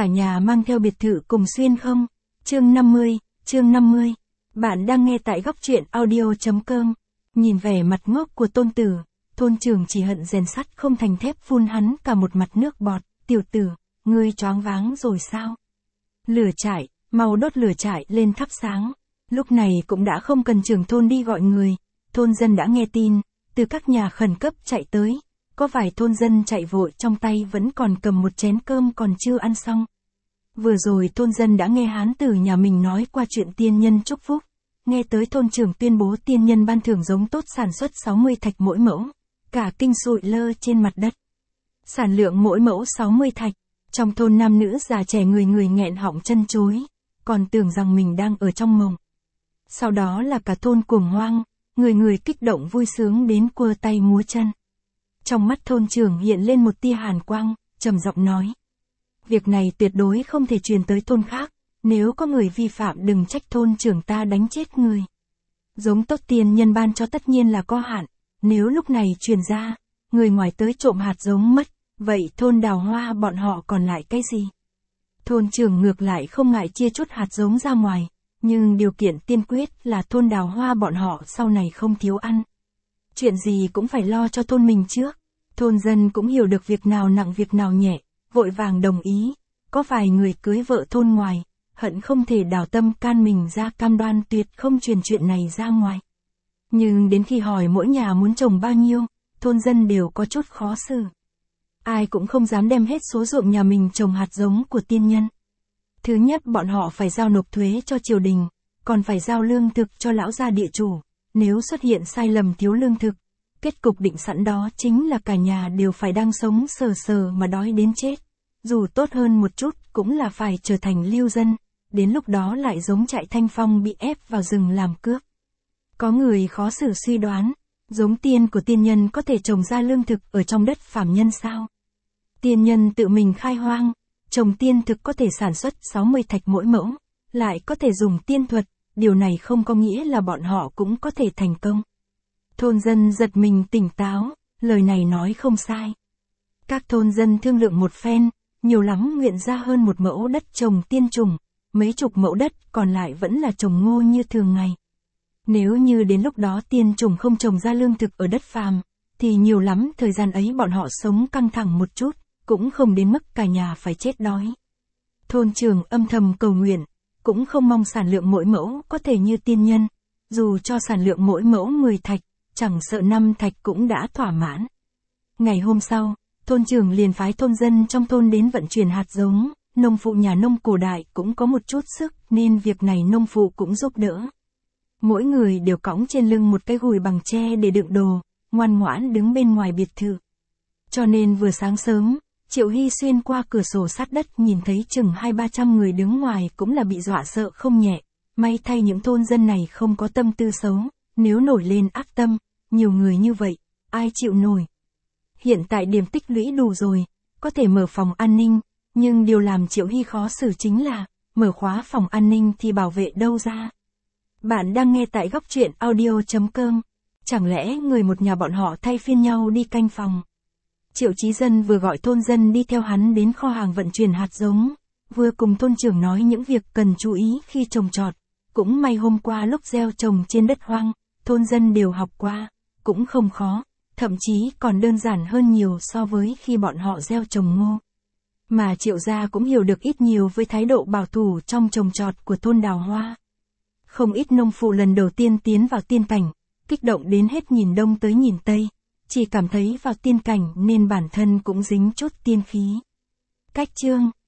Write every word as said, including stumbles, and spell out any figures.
cả nhà mang theo biệt thự cùng xuyên không? Chương năm mươi, chương năm mươi. Bạn đang nghe tại góc truyện audio chấm com. Nhìn vẻ mặt ngốc của Tôn Tử, thôn trưởng chỉ hận rèn sắt không thành thép phun hắn cả một mặt nước bọt. Tiểu tử, ngươi choáng váng rồi sao? Lửa trại, mau đốt lửa trại lên thắp sáng. Lúc này cũng đã không cần trưởng thôn đi gọi người. Thôn dân đã nghe tin, từ các nhà khẩn cấp chạy tới. Có vài thôn dân chạy vội trong tay vẫn còn cầm một chén cơm còn chưa ăn xong. Vừa rồi thôn dân đã nghe hán tử nhà mình nói qua chuyện tiên nhân chúc phúc. Nghe tới thôn trưởng tuyên bố tiên nhân ban thưởng giống tốt sản xuất sáu mươi thạch mỗi mẫu. Cả kinh sụi lơ trên mặt đất. Sản lượng mỗi mẫu sáu mươi thạch. Trong thôn nam nữ già trẻ người người nghẹn họng chân chối. Còn tưởng rằng mình đang ở trong mộng. Sau đó là cả thôn cuồng hoang. Người người kích động vui sướng đến quơ tay múa chân. Trong mắt thôn trưởng hiện lên một tia hàn quang, trầm giọng nói. Việc này tuyệt đối không thể truyền tới thôn khác, nếu có người vi phạm đừng trách thôn trưởng ta đánh chết người. Giống tốt tiên nhân ban cho tất nhiên là có hạn, nếu lúc này truyền ra, người ngoài tới trộm hạt giống mất, vậy thôn Đào Hoa bọn họ còn lại cái gì? Thôn trưởng ngược lại không ngại chia chút hạt giống ra ngoài, nhưng điều kiện tiên quyết là thôn Đào Hoa bọn họ sau này không thiếu ăn. Chuyện gì cũng phải lo cho thôn mình trước. Thôn dân cũng hiểu được việc nào nặng việc nào nhẹ, vội vàng đồng ý. Có vài người cưới vợ thôn ngoài, hận không thể đào tâm can mình ra cam đoan tuyệt không truyền chuyện này ra ngoài. Nhưng đến khi hỏi mỗi nhà muốn trồng bao nhiêu, thôn dân đều có chút khó xử. Ai cũng không dám đem hết số ruộng nhà mình trồng hạt giống của tiên nhân. Thứ nhất bọn họ phải giao nộp thuế cho triều đình, còn phải giao lương thực cho lão gia địa chủ. Nếu xuất hiện sai lầm thiếu lương thực, kết cục định sẵn đó chính là cả nhà đều phải đang sống sờ sờ mà đói đến chết. Dù tốt hơn một chút cũng là phải trở thành lưu dân, đến lúc đó lại giống trại Thanh Phong bị ép vào rừng làm cướp. Có người khó xử suy đoán, giống tiên của tiên nhân có thể trồng ra lương thực ở trong đất phàm nhân sao? Tiên nhân tự mình khai hoang, trồng tiên thực có thể sản xuất sáu mươi thạch mỗi mẫu, lại có thể dùng tiên thuật. Điều này không có nghĩa là bọn họ cũng có thể thành công. Thôn dân giật mình tỉnh táo, lời này nói không sai. Các thôn dân thương lượng một phen, nhiều lắm nguyện ra hơn một mẫu đất trồng tiên trùng, mấy chục mẫu đất còn lại vẫn là trồng ngô như thường ngày. Nếu như đến lúc đó tiên trùng không trồng ra lương thực ở đất phàm, thì nhiều lắm thời gian ấy bọn họ sống căng thẳng một chút, cũng không đến mức cả nhà phải chết đói. Thôn trưởng âm thầm cầu nguyện. Cũng không mong sản lượng mỗi mẫu có thể như tiên nhân, dù cho sản lượng mỗi mẫu mười thạch, chẳng sợ năm thạch cũng đã thỏa mãn. Ngày hôm sau, thôn trưởng liền phái thôn dân trong thôn đến vận chuyển hạt giống, nông phụ nhà nông cổ đại cũng có một chút sức nên việc này nông phụ cũng giúp đỡ. Mỗi người đều cõng trên lưng một cái gùi bằng tre để đựng đồ, ngoan ngoãn đứng bên ngoài biệt thự. Cho nên vừa sáng sớm, Triệu Hy xuyên qua cửa sổ sát đất nhìn thấy chừng hai ba trăm người đứng ngoài cũng là bị dọa sợ không nhẹ. May thay những thôn dân này không có tâm tư xấu, nếu nổi lên ác tâm, nhiều người như vậy, ai chịu nổi. Hiện tại điểm tích lũy đủ rồi, có thể mở phòng an ninh, nhưng điều làm Triệu Hy khó xử chính là, mở khóa phòng an ninh thì bảo vệ đâu ra. Bạn đang nghe tại góc truyện audio chấm com, chẳng lẽ người một nhà bọn họ thay phiên nhau đi canh phòng. Triệu Chí Dân vừa gọi thôn dân đi theo hắn đến kho hàng vận chuyển hạt giống, vừa cùng thôn trưởng nói những việc cần chú ý khi trồng trọt. Cũng may hôm qua lúc gieo trồng trên đất hoang, thôn dân đều học qua, cũng không khó, thậm chí còn đơn giản hơn nhiều so với khi bọn họ gieo trồng ngô. Mà Triệu gia cũng hiểu được ít nhiều với thái độ bảo thủ trong trồng trọt của thôn Đào Hoa. Không ít nông phụ lần đầu tiên tiến vào tiên cảnh, kích động đến hết nhìn đông tới nhìn tây. Chỉ cảm thấy vào tiên cảnh nên bản thân cũng dính chút tiên khí. Cách chương,